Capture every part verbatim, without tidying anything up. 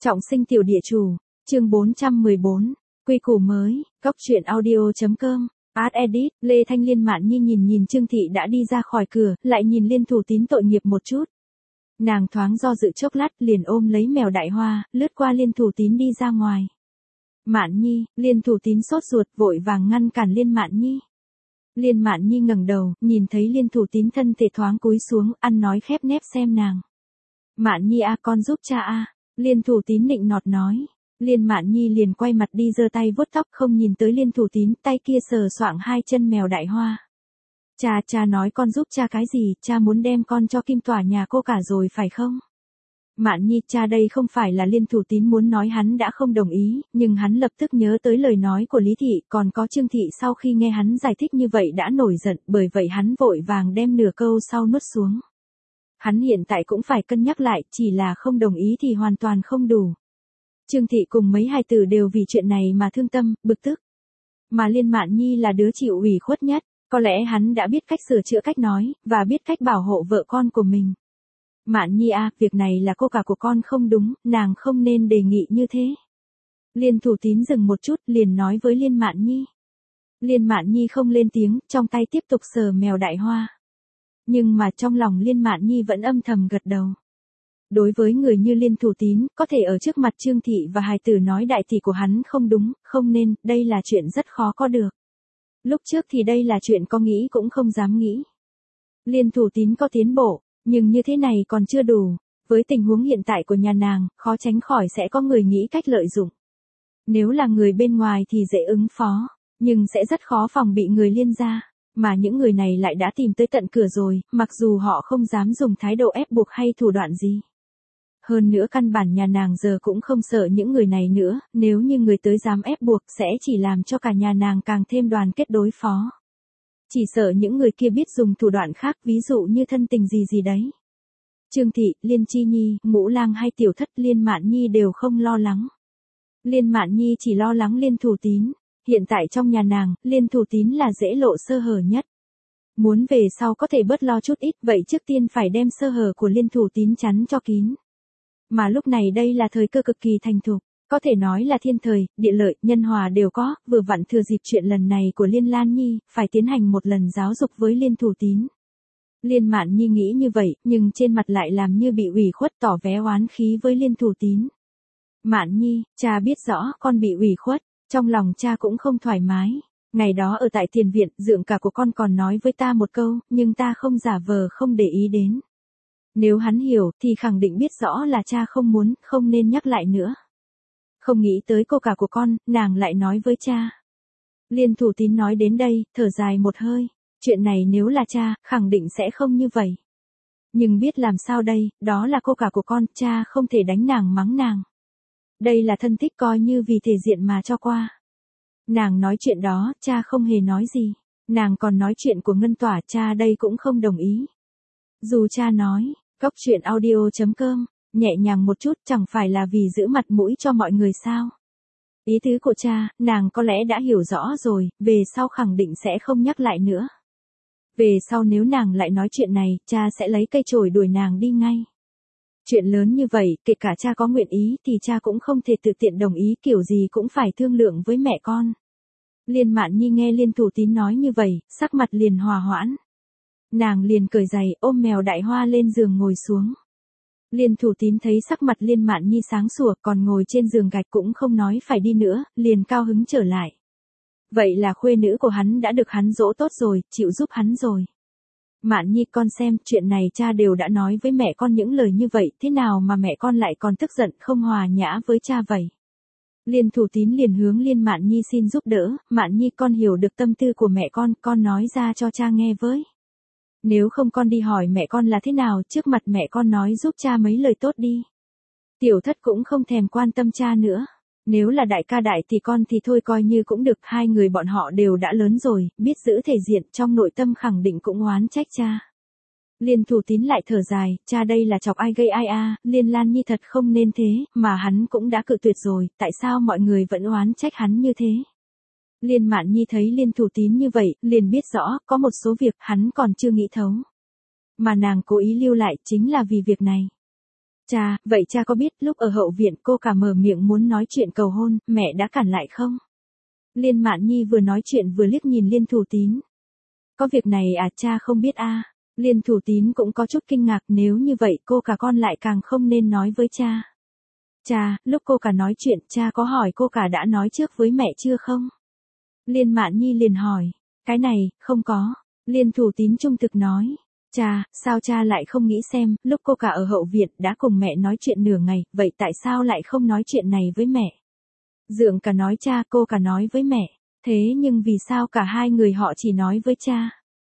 Trọng sinh tiểu địa chủ, chương bốn trăm mười bốn, quy củ mới, góc truyện audio.com, Art Edit, Lê Thanh Liên Mạn Nhi nhìn nhìn Trương Thị đã đi ra khỏi cửa, lại nhìn Liên Thủ Tín tội nghiệp một chút. Nàng thoáng do dự chốc lát liền ôm lấy mèo đại hoa, lướt qua Liên Thủ Tín đi ra ngoài. Mạn Nhi, Liên Thủ Tín sốt ruột vội vàng ngăn cản Liên Mạn Nhi. Liên Mạn Nhi ngẩng đầu, nhìn thấy Liên Thủ Tín thân thể thoáng cúi xuống, ăn nói khép nép xem nàng. Mạn Nhi a con giúp cha a. Liên Thủ Tín nịnh nọt nói. Liên Mạn Nhi liền quay mặt đi giơ tay vuốt tóc không nhìn tới Liên Thủ Tín, tay kia sờ soạng hai chân mèo đại hoa. Cha cha nói con giúp cha cái gì, cha muốn đem con cho Kim Tỏa nhà cô cả rồi phải không? Mạn Nhi, cha đây không phải là Liên Thủ Tín muốn nói hắn đã không đồng ý, nhưng hắn lập tức nhớ tới lời nói của Lý Thị, còn có Trương Thị sau khi nghe hắn giải thích như vậy đã nổi giận, bởi vậy hắn vội vàng đem nửa câu sau nuốt xuống. Hắn hiện tại cũng phải cân nhắc lại, chỉ là không đồng ý thì hoàn toàn không đủ. Trương Thị cùng mấy hài tử đều vì chuyện này mà thương tâm, bực tức. Mà Liên Mạn Nhi là đứa chịu ủy khuất nhất, có lẽ hắn đã biết cách sửa chữa cách nói, và biết cách bảo hộ vợ con của mình. Mạn Nhi a, việc này là cô cả của con không đúng, nàng không nên đề nghị như thế. Liên Thủ Tín dừng một chút, liền nói với Liên Mạn Nhi. Liên Mạn Nhi không lên tiếng, trong tay tiếp tục sờ mèo đại hoa. Nhưng mà trong lòng Liên Mạn Nhi vẫn âm thầm gật đầu. Đối với người như Liên Thủ Tín, có thể ở trước mặt Trương Thị và hài tử nói đại tỷ của hắn không đúng, không nên, đây là chuyện rất khó có được. Lúc trước thì đây là chuyện có nghĩ cũng không dám nghĩ. Liên Thủ Tín có tiến bộ, nhưng như thế này còn chưa đủ. Với tình huống hiện tại của nhà nàng, khó tránh khỏi sẽ có người nghĩ cách lợi dụng. Nếu là người bên ngoài thì dễ ứng phó, nhưng sẽ rất khó phòng bị người Liên gia. Mà những người này lại đã tìm tới tận cửa rồi, mặc dù họ không dám dùng thái độ ép buộc hay thủ đoạn gì. Hơn nữa căn bản nhà nàng giờ cũng không sợ những người này nữa, nếu như người tới dám ép buộc sẽ chỉ làm cho cả nhà nàng càng thêm đoàn kết đối phó. Chỉ sợ những người kia biết dùng thủ đoạn khác, ví dụ như thân tình gì gì đấy. Trương Thị, Liên Chi Nhi, Ngũ Lang hay Tiểu Thất, Liên Mạn Nhi đều không lo lắng. Liên Mạn Nhi chỉ lo lắng Liên Thủ Tín. Hiện tại trong nhà nàng, Liên Thủ Tín là dễ lộ sơ hở nhất. Muốn về sau có thể bớt lo chút ít, vậy trước tiên phải đem sơ hở của Liên Thủ Tín chắn cho kín. Mà lúc này đây là thời cơ cực kỳ thành thục, có thể nói là thiên thời, địa lợi, nhân hòa đều có, vừa vặn thừa dịp chuyện lần này của Liên Lan Nhi, phải tiến hành một lần giáo dục với Liên Thủ Tín. Liên Mạn Nhi nghĩ như vậy, nhưng trên mặt lại làm như bị ủy khuất, tỏ vẻ oán khí với Liên Thủ Tín. Mạn Nhi, cha biết rõ con bị ủy khuất. Trong lòng cha cũng không thoải mái. Ngày đó ở tại tiền viện, dượng cả của con còn nói với ta một câu, nhưng ta không giả vờ không để ý đến. Nếu hắn hiểu, thì khẳng định biết rõ là cha không muốn, không nên nhắc lại nữa. Không nghĩ tới cô cả của con, nàng lại nói với cha. Liên Thủ Tín nói đến đây, thở dài một hơi. Chuyện này nếu là cha, khẳng định sẽ không như vậy. Nhưng biết làm sao đây, đó là cô cả của con, cha không thể đánh nàng mắng nàng. Đây là thân thích coi như vì thể diện mà cho qua. Nàng nói chuyện đó, cha không hề nói gì. Nàng còn nói chuyện của Ngân Tỏa, cha đây cũng không đồng ý. Dù cha nói, góc truyện audio.com, nhẹ nhàng một chút chẳng phải là vì giữ mặt mũi cho mọi người sao. Ý tứ của cha, nàng có lẽ đã hiểu rõ rồi, về sau khẳng định sẽ không nhắc lại nữa. Về sau nếu nàng lại nói chuyện này, cha sẽ lấy cây chổi đuổi nàng đi ngay. Chuyện lớn như vậy, kể cả cha có nguyện ý thì cha cũng không thể tự tiện đồng ý, kiểu gì cũng phải thương lượng với mẹ con. Liên Mạn Nhi nghe Liên Thủ Tín nói như vậy, sắc mặt liền hòa hoãn. Nàng liền cởi giày, ôm mèo đại hoa lên giường ngồi xuống. Liên Thủ Tín thấy sắc mặt Liên Mạn Nhi sáng sủa, còn ngồi trên giường gạch cũng không nói phải đi nữa, liền cao hứng trở lại. Vậy là khuê nữ của hắn đã được hắn dỗ tốt rồi, chịu giúp hắn rồi. Mạn Nhi con xem, chuyện này cha đều đã nói với mẹ con những lời như vậy, thế nào mà mẹ con lại còn tức giận không hòa nhã với cha vậy? Liên Thủ Tín liền hướng Liên Mạn Nhi xin giúp đỡ, Mạn Nhi con hiểu được tâm tư của mẹ con, con nói ra cho cha nghe với. Nếu không con đi hỏi mẹ con là thế nào, trước mặt mẹ con nói giúp cha mấy lời tốt đi. Tiểu Thất cũng không thèm quan tâm cha nữa. Nếu là đại ca đại thì con thì thôi coi như cũng được, hai người bọn họ đều đã lớn rồi, biết giữ thể diện, trong nội tâm khẳng định cũng oán trách cha. Liên Thủ Tín lại thở dài, cha đây là chọc ai gây ai a, Liên Lan Nhi thật không nên thế, mà hắn cũng đã cự tuyệt rồi, tại sao mọi người vẫn oán trách hắn như thế? Liên Mạn Nhi thấy Liên Thủ Tín như vậy, liền biết rõ, có một số việc hắn còn chưa nghĩ thấu. Mà nàng cố ý lưu lại chính là vì việc này. Cha, vậy cha có biết lúc ở hậu viện cô cả mở miệng muốn nói chuyện cầu hôn, mẹ đã cản lại không? Liên Mạn Nhi vừa nói chuyện vừa liếc nhìn Liên Thủ Tín. Có việc này à, cha không biết a. À. Liên Thủ Tín cũng có chút kinh ngạc, nếu như vậy cô cả con lại càng không nên nói với cha. Cha, lúc cô cả nói chuyện, cha có hỏi cô cả đã nói trước với mẹ chưa không? Liên Mạn Nhi liền hỏi. Cái này, không có. Liên Thủ Tín trung thực nói. Cha, sao cha lại không nghĩ xem, lúc cô cả ở hậu viện đã cùng mẹ nói chuyện nửa ngày, vậy tại sao lại không nói chuyện này với mẹ? Dượng cả nói cha, cô cả nói với mẹ. Thế nhưng vì sao cả hai người họ chỉ nói với cha?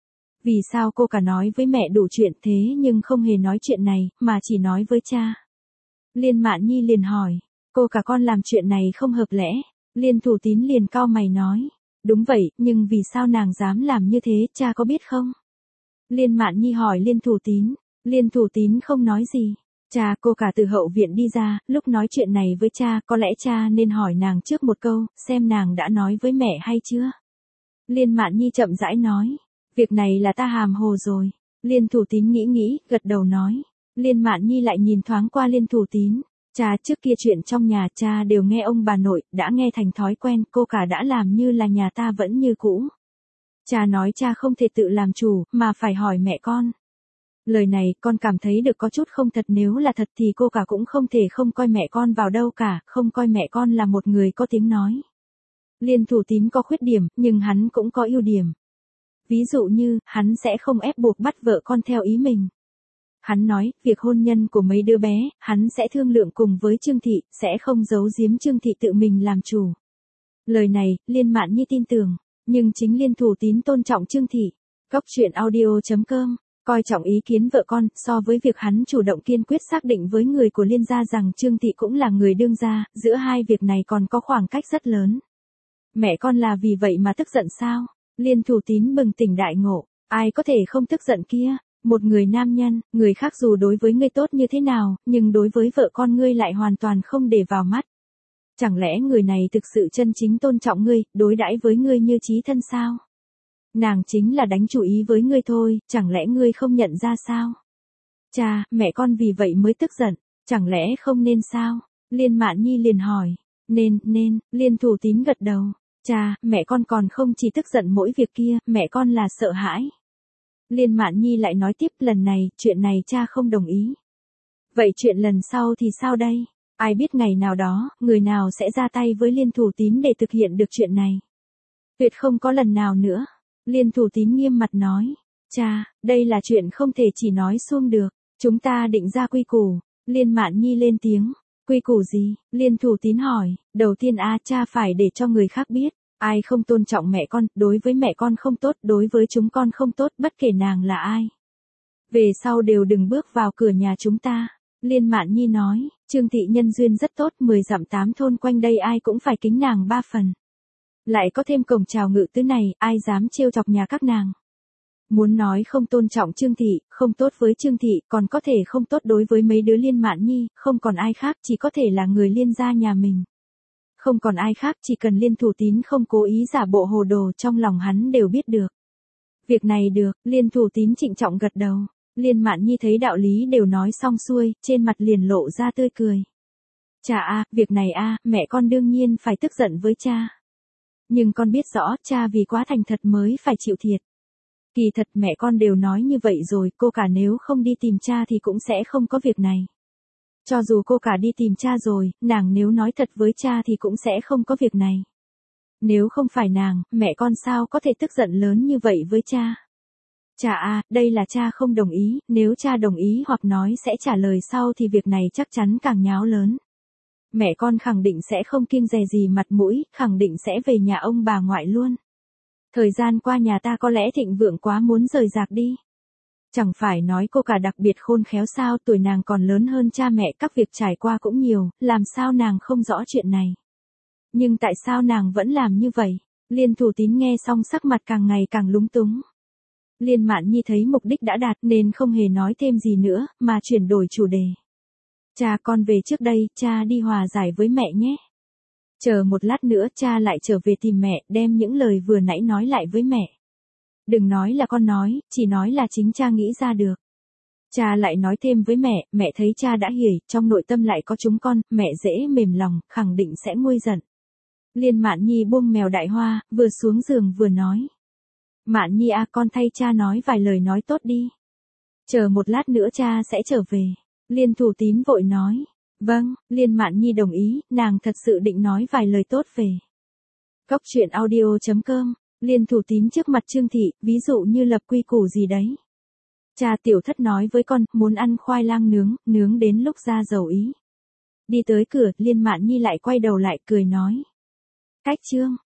Vì sao cô cả nói với mẹ đủ chuyện thế nhưng không hề nói chuyện này, mà chỉ nói với cha? Liên Mạn Nhi liền hỏi. Cô cả con làm chuyện này không hợp lẽ. Liên Thủ Tín liền cau mày nói. Đúng vậy, nhưng vì sao nàng dám làm như thế, cha có biết không? Liên Mạn Nhi hỏi Liên Thủ Tín. Liên Thủ Tín không nói gì. Cha, cô cả từ hậu viện đi ra, lúc nói chuyện này với cha, có lẽ cha nên hỏi nàng trước một câu, xem nàng đã nói với mẹ hay chưa? Liên Mạn Nhi chậm rãi nói. Việc này là ta hàm hồ rồi. Liên Thủ Tín nghĩ nghĩ, gật đầu nói. Liên Mạn Nhi lại nhìn thoáng qua Liên Thủ Tín. Cha, trước kia chuyện trong nhà cha đều nghe ông bà nội, đã nghe thành thói quen, cô cả đã làm như là nhà ta vẫn như cũ. Cha nói cha không thể tự làm chủ, mà phải hỏi mẹ con. Lời này con cảm thấy được có chút không thật, nếu là thật thì cô cả cũng không thể không coi mẹ con vào đâu cả, không coi mẹ con là một người có tiếng nói. Liên Thủ Tín có khuyết điểm, nhưng hắn cũng có ưu điểm. Ví dụ như, hắn sẽ không ép buộc bắt vợ con theo ý mình. Hắn nói, việc hôn nhân của mấy đứa bé, hắn sẽ thương lượng cùng với Trương Thị, sẽ không giấu giếm Trương Thị tự mình làm chủ. Lời này, Liên Mạn Nhi tin tưởng, nhưng chính Liên Thủ Tín tôn trọng Trương Thị. Góc truyện audio chấm com, coi trọng ý kiến vợ con, so với việc hắn chủ động kiên quyết xác định với người của Liên gia rằng Trương Thị cũng là người đương gia, giữa hai việc này còn có khoảng cách rất lớn. Mẹ con là vì vậy mà tức giận sao? Liên Thủ Tín bừng tỉnh đại ngộ, ai có thể không tức giận kia? Một người nam nhân, người khác dù đối với ngươi tốt như thế nào, nhưng đối với vợ con ngươi lại hoàn toàn không để vào mắt. Chẳng lẽ người này thực sự chân chính tôn trọng ngươi, đối đãi với ngươi như chí thân sao? Nàng chính là đánh chủ ý với ngươi thôi, chẳng lẽ ngươi không nhận ra sao? Cha, mẹ con vì vậy mới tức giận, chẳng lẽ không nên sao? Liên Mạn Nhi liền hỏi. Nên, nên, Liên Thủ Tín gật đầu. Cha, mẹ con còn không chỉ tức giận mỗi việc kia, mẹ con là sợ hãi. Liên Mạn Nhi lại nói tiếp, lần này, chuyện này cha không đồng ý. Vậy chuyện lần sau thì sao đây? Ai biết ngày nào đó, người nào sẽ ra tay với Liên Thủ Tín để thực hiện được chuyện này? Tuyệt không có lần nào nữa. Liên Thủ Tín nghiêm mặt nói. Cha, đây là chuyện không thể chỉ nói suông được. Chúng ta định ra quy củ. Liên Mạn Nhi lên tiếng. Quy củ gì? Liên Thủ Tín hỏi. Đầu tiên a cha phải để cho người khác biết. Ai không tôn trọng mẹ con, đối với mẹ con không tốt, đối với chúng con không tốt, bất kể nàng là ai. Về sau đều đừng bước vào cửa nhà chúng ta. Liên Mạn Nhi nói, Trương Thị nhân duyên rất tốt, mười dặm tám thôn quanh đây ai cũng phải kính nàng ba phần. Lại có thêm cổng chào ngự tứ này, ai dám trêu chọc nhà các nàng. Muốn nói không tôn trọng Trương Thị, không tốt với Trương Thị, còn có thể không tốt đối với mấy đứa Liên Mạn Nhi, không còn ai khác, chỉ có thể là người Liên gia nhà mình. Không còn ai khác, chỉ cần Liên Thủ Tín không cố ý giả bộ hồ đồ, trong lòng hắn đều biết được. Việc này được, Liên Thủ Tín trịnh trọng gật đầu. Liên Mạn Nhi thấy đạo lý đều nói xong xuôi, trên mặt liền lộ ra tươi cười. Cha a, việc này a, mẹ con đương nhiên phải tức giận với cha. Nhưng con biết rõ, cha vì quá thành thật mới phải chịu thiệt. Kỳ thật mẹ con đều nói như vậy rồi, cô cả nếu không đi tìm cha thì cũng sẽ không có việc này. Cho dù cô cả đi tìm cha rồi, nàng nếu nói thật với cha thì cũng sẽ không có việc này. Nếu không phải nàng, mẹ con sao có thể tức giận lớn như vậy với cha? Cha à, đây là cha không đồng ý, nếu cha đồng ý hoặc nói sẽ trả lời sau thì việc này chắc chắn càng nháo lớn. Mẹ con khẳng định sẽ không kiêng dè gì mặt mũi, khẳng định sẽ về nhà ông bà ngoại luôn. Thời gian qua nhà ta có lẽ thịnh vượng quá muốn rời rạc đi. Chẳng phải nói cô cả đặc biệt khôn khéo sao, tuổi nàng còn lớn hơn cha mẹ, các việc trải qua cũng nhiều, làm sao nàng không rõ chuyện này. Nhưng tại sao nàng vẫn làm như vậy? Liên Thủ Tín nghe xong sắc mặt càng ngày càng lúng túng. Liên Mạn Nhi thấy mục đích đã đạt nên không hề nói thêm gì nữa, mà chuyển đổi chủ đề. Cha con về trước đây, cha đi hòa giải với mẹ nhé. Chờ một lát nữa cha lại trở về tìm mẹ, đem những lời vừa nãy nói lại với mẹ. Đừng nói là con nói, chỉ nói là chính cha nghĩ ra được. Cha lại nói thêm với mẹ, mẹ thấy cha đã hiền, trong nội tâm lại có chúng con, mẹ dễ mềm lòng, khẳng định sẽ nguôi giận. Liên Mạn Nhi buông mèo Đại Hoa, vừa xuống giường vừa nói. Mạn Nhi à, con thay cha nói vài lời nói tốt đi. Chờ một lát nữa cha sẽ trở về. Liên Thủ Tín vội nói. Vâng, Liên Mạn Nhi đồng ý, nàng thật sự định nói vài lời tốt về. Cốc truyện audio chấm com, Liên Thủ Tín trước mặt Trương Thị, ví dụ như lập quy củ gì đấy. Cha tiểu thất nói với con, muốn ăn khoai lang nướng, nướng đến lúc ra dầu ý. Đi tới cửa, Liên Mạn Nhi lại quay đầu lại cười nói. Cách Trương,